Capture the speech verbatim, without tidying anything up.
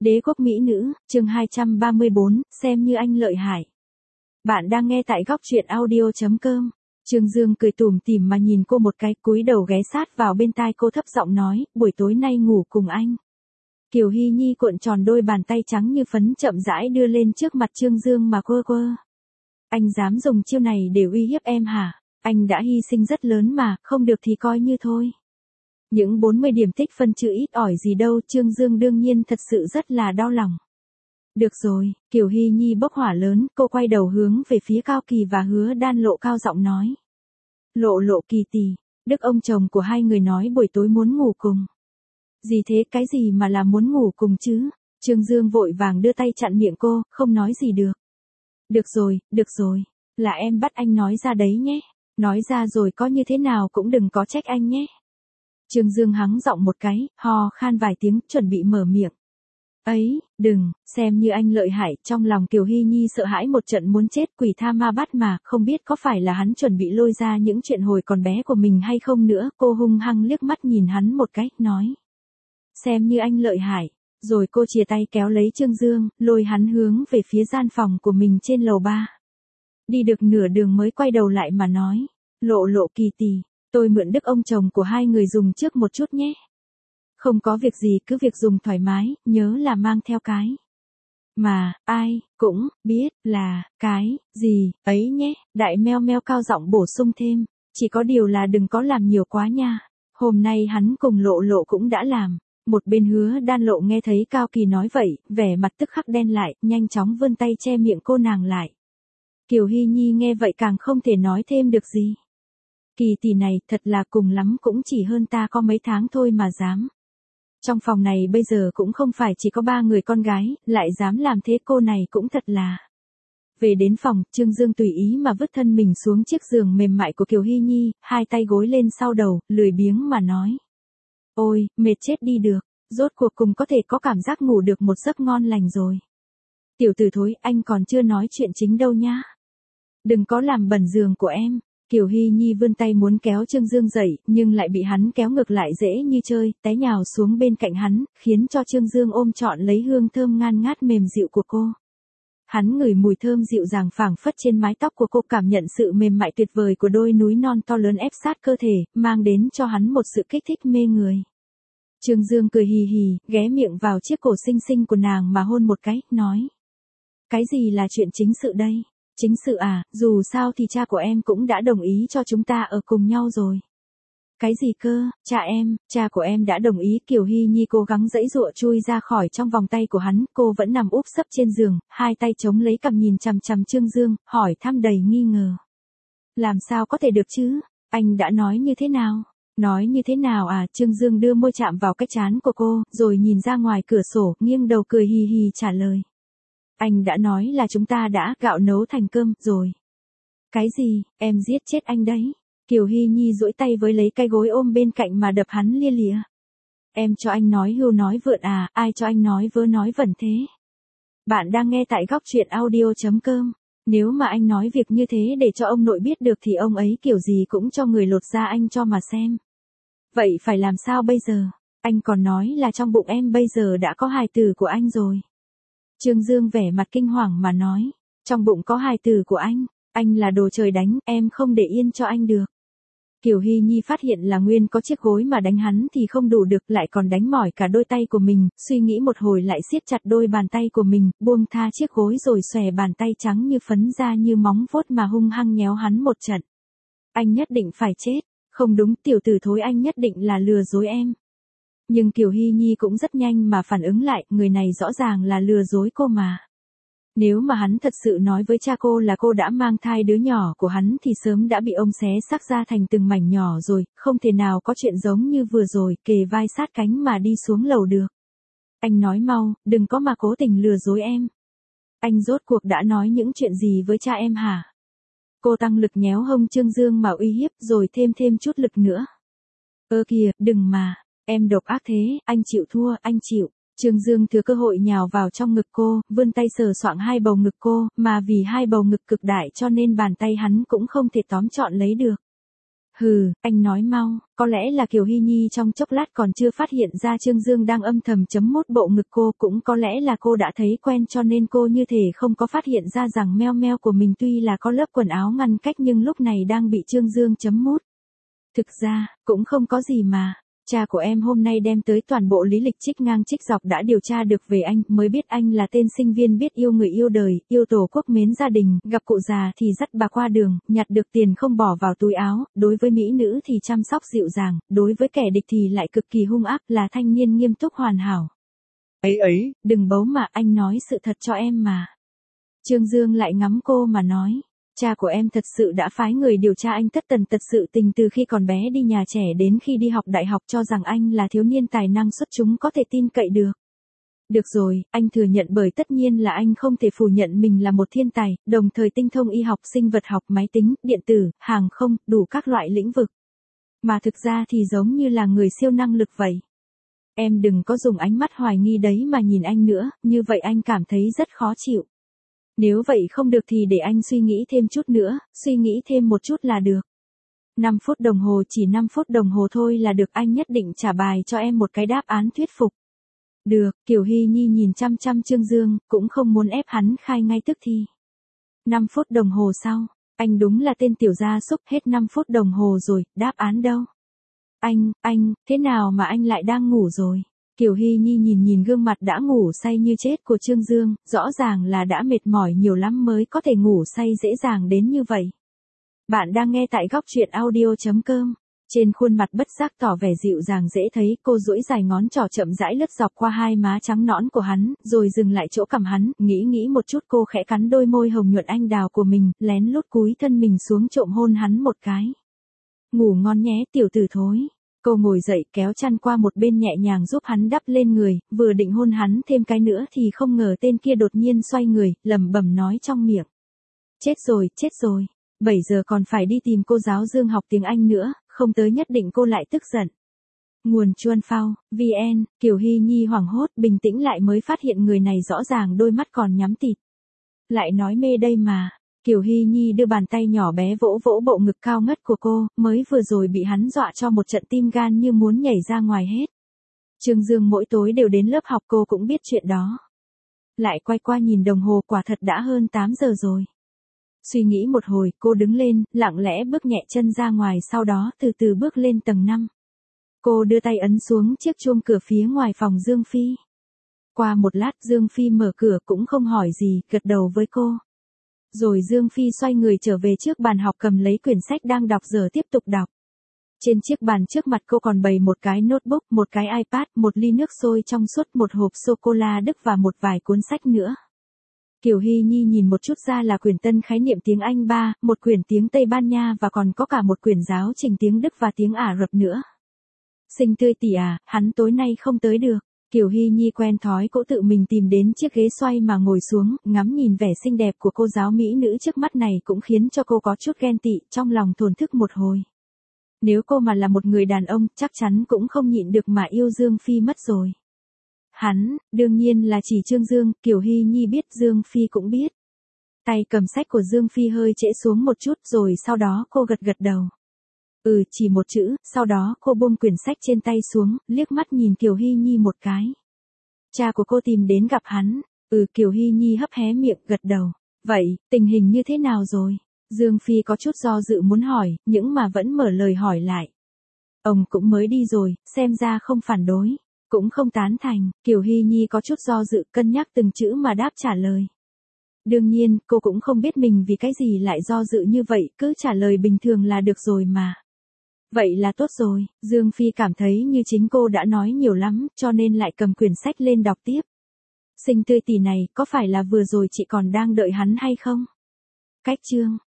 Đế quốc mỹ nữ, chương hai trăm ba mươi bốn, xem như anh lợi hại. Bạn đang nghe tại góc truyện audio chấm com. Trương Dương cười tủm tỉm mà nhìn cô một cái, cúi đầu ghé sát vào bên tai cô thấp giọng nói, buổi tối nay ngủ cùng anh. Kiều Hy Nhi cuộn tròn đôi bàn tay trắng như phấn chậm rãi đưa lên trước mặt Trương Dương mà quơ quơ. Anh dám dùng chiêu này để uy hiếp em hả? Anh đã hy sinh rất lớn mà, không được thì coi như thôi. Những bốn mươi điểm tích phân chứ ít ỏi gì đâu, Trương Dương đương nhiên thật sự rất là đau lòng. Được rồi, Kiều Hy Nhi bốc hỏa lớn, cô quay đầu hướng về phía Cao Kỳ và Hứa Đan Lộ cao giọng nói. Lộ Lộ Kỳ tỷ, Đức ông chồng của hai người nói buổi tối muốn ngủ cùng. Gì thế, cái gì mà là muốn ngủ cùng chứ? Trương Dương vội vàng đưa tay chặn miệng cô, không nói gì được. Được rồi, được rồi, là em bắt anh nói ra đấy nhé. Nói ra rồi có như thế nào cũng đừng có trách anh nhé. Trương Dương hắng giọng một cái, ho khan vài tiếng, chuẩn bị mở miệng. Ấy, đừng, xem như anh lợi hại, trong lòng Kiều Hy Nhi sợ hãi một trận muốn chết, quỷ tha ma bắt mà, không biết có phải là hắn chuẩn bị lôi ra những chuyện hồi còn bé của mình hay không nữa, cô hung hăng liếc mắt nhìn hắn một cái, nói. Xem như anh lợi hại, rồi cô chìa tay kéo lấy Trương Dương, lôi hắn hướng về phía gian phòng của mình trên lầu ba. Đi được nửa đường mới quay đầu lại mà nói, Lộ Lộ Kỳ tỷ, tôi mượn đức ông chồng của hai người dùng trước một chút nhé. Không có việc gì, cứ việc dùng thoải mái, nhớ là mang theo cái. Mà, ai, cũng, biết, là, cái, gì, ấy nhé, đại meo meo cao giọng bổ sung thêm, chỉ có điều là đừng có làm nhiều quá nha. Hôm nay hắn cùng Lộ Lộ cũng đã làm. Một bên Hứa Đan Lộ nghe thấy Cao Kỳ nói vậy, vẻ mặt tức khắc đen lại, nhanh chóng vươn tay che miệng cô nàng lại. Kiều Hy Nhi nghe vậy càng không thể nói thêm được gì. Kỳ tỷ này thật là cùng lắm cũng chỉ hơn ta có mấy tháng thôi mà dám. Trong phòng này bây giờ cũng không phải chỉ có ba người con gái, lại dám làm thế, cô này cũng thật là. Về đến phòng, Trương Dương tùy ý mà vứt thân mình xuống chiếc giường mềm mại của Kiều Hy Nhi, hai tay gối lên sau đầu, lười biếng mà nói. Ôi, mệt chết đi được, rốt cuộc cùng có thể có cảm giác ngủ được một giấc ngon lành rồi. Tiểu tử thối, anh còn chưa nói chuyện chính đâu nhá. Đừng có làm bẩn giường của em. Kiều Hy Nhi vươn tay muốn kéo Trương Dương dậy, nhưng lại bị hắn kéo ngược lại dễ như chơi, té nhào xuống bên cạnh hắn, khiến cho Trương Dương ôm trọn lấy hương thơm ngan ngát mềm dịu của cô. Hắn ngửi mùi thơm dịu dàng phảng phất trên mái tóc của cô, cảm nhận sự mềm mại tuyệt vời của đôi núi non to lớn ép sát cơ thể, mang đến cho hắn một sự kích thích mê người. Trương Dương cười hì hì, ghé miệng vào chiếc cổ xinh xinh của nàng mà hôn một cái, nói. Cái gì là chuyện chính sự đây? Chính sự à, dù sao thì cha của em cũng đã đồng ý cho chúng ta ở cùng nhau rồi. Cái gì cơ, cha em, cha của em đã đồng ý. Kiều Hy Nhi cố gắng giãy giụa chui ra khỏi trong vòng tay của hắn, cô vẫn nằm úp sấp trên giường, hai tay chống lấy cằm nhìn chằm chằm Trương Dương, hỏi thăm đầy nghi ngờ. Làm sao có thể được chứ, anh đã nói như thế nào? Nói như thế nào à? Trương Dương đưa môi chạm vào cái trán của cô, rồi nhìn ra ngoài cửa sổ, nghiêng đầu cười hì hì trả lời. Anh đã nói là chúng ta đã gạo nấu thành cơm rồi. Cái gì, em giết chết anh đấy. Kiều Hy Nhi duỗi tay với lấy cái gối ôm bên cạnh mà đập hắn lia lịa. Em cho anh nói hưu nói vượn à, ai cho anh nói vớ nói vẩn thế. Bạn đang nghe tại góc truyện audio chấm com. Nếu mà anh nói việc như thế để cho ông nội biết được thì ông ấy kiểu gì cũng cho người lột da anh cho mà xem. Vậy phải làm sao bây giờ? Anh còn nói là trong bụng em bây giờ đã có hài tử của anh rồi. Trương Dương vẻ mặt kinh hoàng mà nói, trong bụng có hài tử của anh, anh là đồ trời đánh, em không để yên cho anh được. Kiều Hy Nhi phát hiện là nguyên có chiếc gối mà đánh hắn thì không đủ được, lại còn đánh mỏi cả đôi tay của mình, suy nghĩ một hồi lại siết chặt đôi bàn tay của mình, buông tha chiếc gối rồi xòe bàn tay trắng như phấn ra như móng vuốt mà hung hăng nhéo hắn một trận. Anh nhất định phải chết, không đúng, tiểu tử thối, anh nhất định là lừa dối em. Nhưng Kiều Hy Nhi cũng rất nhanh mà phản ứng lại, người này rõ ràng là lừa dối cô mà. Nếu mà hắn thật sự nói với cha cô là cô đã mang thai đứa nhỏ của hắn thì sớm đã bị ông xé xác ra thành từng mảnh nhỏ rồi, không thể nào có chuyện giống như vừa rồi, kề vai sát cánh mà đi xuống lầu được. Anh nói mau, đừng có mà cố tình lừa dối em. Anh rốt cuộc đã nói những chuyện gì với cha em hả? Cô tăng lực nhéo hông Trương Dương mà uy hiếp, rồi thêm thêm chút lực nữa. Ơ kìa, đừng mà. Em độc ác thế, anh chịu thua, anh chịu. Trương Dương thừa cơ hội nhào vào trong ngực cô, vươn tay sờ soạng hai bầu ngực cô, mà vì hai bầu ngực cực đại cho nên bàn tay hắn cũng không thể tóm trọn lấy được. Hừ, anh nói mau, có lẽ là Kiều Hy Nhi trong chốc lát còn chưa phát hiện ra Trương Dương đang âm thầm chấm mút bộ ngực cô, cũng có lẽ là cô đã thấy quen cho nên cô như thể không có phát hiện ra rằng meo meo của mình tuy là có lớp quần áo ngăn cách nhưng lúc này đang bị Trương Dương chấm mút. Thực ra, cũng không có gì mà. Cha của em hôm nay đem tới toàn bộ lý lịch trích ngang trích dọc đã điều tra được về anh, mới biết anh là tên sinh viên biết yêu người yêu đời, yêu tổ quốc mến gia đình, gặp cụ già thì dắt bà qua đường, nhặt được tiền không bỏ vào túi áo, đối với mỹ nữ thì chăm sóc dịu dàng, đối với kẻ địch thì lại cực kỳ hung ác, là thanh niên nghiêm túc hoàn hảo. Ấy ấy, đừng bấu mà, anh nói sự thật cho em mà. Trương Dương lại ngắm cô mà nói. Cha của em thật sự đã phái người điều tra anh tất tần tật sự tình từ khi còn bé đi nhà trẻ đến khi đi học đại học, cho rằng anh là thiếu niên tài năng xuất chúng có thể tin cậy được. Được rồi, anh thừa nhận bởi tất nhiên là anh không thể phủ nhận mình là một thiên tài, đồng thời tinh thông y học, sinh vật học, máy tính, điện tử, hàng không, đủ các loại lĩnh vực. Mà thực ra thì giống như là người siêu năng lực vậy. Em đừng có dùng ánh mắt hoài nghi đấy mà nhìn anh nữa, như vậy anh cảm thấy rất khó chịu. Nếu vậy không được thì để anh suy nghĩ thêm chút nữa, suy nghĩ thêm một chút là được. năm phút đồng hồ, chỉ năm phút đồng hồ thôi là được, anh nhất định trả bài cho em một cái đáp án thuyết phục. Được, Kiều Hy Nhi nhìn chăm chăm Trương Dương, cũng không muốn ép hắn khai ngay tức thì. năm phút đồng hồ sau, anh đúng là tên tiểu gia súc, hết năm phút đồng hồ rồi, đáp án đâu? Anh, anh, thế nào mà anh lại đang ngủ rồi? Kiều Hy Nhi nhìn nhìn gương mặt đã ngủ say như chết của Trương Dương, rõ ràng là đã mệt mỏi nhiều lắm mới có thể ngủ say dễ dàng đến như vậy. Bạn đang nghe tại góc truyện audio chấm com. Trên khuôn mặt bất giác tỏ vẻ dịu dàng dễ thấy, cô duỗi dài ngón trỏ chậm rãi lướt dọc qua hai má trắng nõn của hắn, rồi dừng lại chỗ cằm hắn, nghĩ nghĩ một chút cô khẽ cắn đôi môi hồng nhuận anh đào của mình, lén lút cúi thân mình xuống trộm hôn hắn một cái. Ngủ ngon nhé tiểu tử thối. Cô ngồi dậy kéo chăn qua một bên nhẹ nhàng giúp hắn đắp lên người, vừa định hôn hắn thêm cái nữa thì không ngờ tên kia đột nhiên xoay người, lẩm bẩm nói trong miệng. Chết rồi, chết rồi, bảy giờ còn phải đi tìm cô giáo Dương học tiếng Anh nữa, không tới nhất định cô lại tức giận. Nguồn Chuan Phao, vê en, Kiều Hy Nhi hoảng hốt bình tĩnh lại mới phát hiện người này rõ ràng đôi mắt còn nhắm tịt. Lại nói mê đây mà. Kiều Hy Nhi đưa bàn tay nhỏ bé vỗ vỗ bộ ngực cao ngất của cô, mới vừa rồi bị hắn dọa cho một trận tim gan như muốn nhảy ra ngoài hết. Trương Dương mỗi tối đều đến lớp học, cô cũng biết chuyện đó. Lại quay qua nhìn đồng hồ, quả thật đã hơn tám giờ rồi. Suy nghĩ một hồi, cô đứng lên, lặng lẽ bước nhẹ chân ra ngoài, sau đó từ từ bước lên tầng năm. Cô đưa tay ấn xuống chiếc chuông cửa phía ngoài phòng Dương Phi. Qua một lát Dương Phi mở cửa cũng không hỏi gì, gật đầu với cô. Rồi Dương Phi xoay người trở về trước bàn học, cầm lấy quyển sách đang đọc giờ tiếp tục đọc. Trên chiếc bàn trước mặt cô còn bày một cái notebook, một cái iPad, một ly nước sôi trong suốt, một hộp sô-cô-la Đức và một vài cuốn sách nữa. Kiều Hy Nhi nhìn một chút ra là quyển Tân Khái Niệm tiếng Anh ba, một quyển tiếng Tây Ban Nha và còn có cả một quyển giáo trình tiếng Đức và tiếng Ả Rập nữa. Xinh tươi tỷ à, hắn tối nay không tới được. Kiều Hy Nhi quen thói cỗ tự mình tìm đến chiếc ghế xoay mà ngồi xuống, ngắm nhìn vẻ xinh đẹp của cô giáo mỹ nữ trước mắt này cũng khiến cho cô có chút ghen tị, trong lòng thổn thức một hồi. Nếu cô mà là một người đàn ông, chắc chắn cũng không nhịn được mà yêu Dương Phi mất rồi. Hắn, đương nhiên là chỉ Trương Dương, Kiều Hy Nhi biết, Dương Phi cũng biết. Tay cầm sách của Dương Phi hơi trễ xuống một chút rồi sau đó cô gật gật đầu. Ừ, chỉ một chữ, sau đó cô buông quyển sách trên tay xuống, liếc mắt nhìn Kiều Hy Nhi một cái. Cha của cô tìm đến gặp hắn. Ừ, Kiều Hy Nhi hấp hé miệng, gật đầu. Vậy, tình hình như thế nào rồi? Dương Phi có chút do dự muốn hỏi, nhưng mà vẫn mở lời hỏi lại. Ông cũng mới đi rồi, xem ra không phản đối, cũng không tán thành. Kiều Hy Nhi có chút do dự, cân nhắc từng chữ mà đáp trả lời. Đương nhiên, cô cũng không biết mình vì cái gì lại do dự như vậy, cứ trả lời bình thường là được rồi mà. Vậy là tốt rồi, Dương Phi cảm thấy như chính cô đã nói nhiều lắm, cho nên lại cầm quyển sách lên đọc tiếp. Xinh tươi tỷ này, có phải là vừa rồi chị còn đang đợi hắn hay không? Cách chương.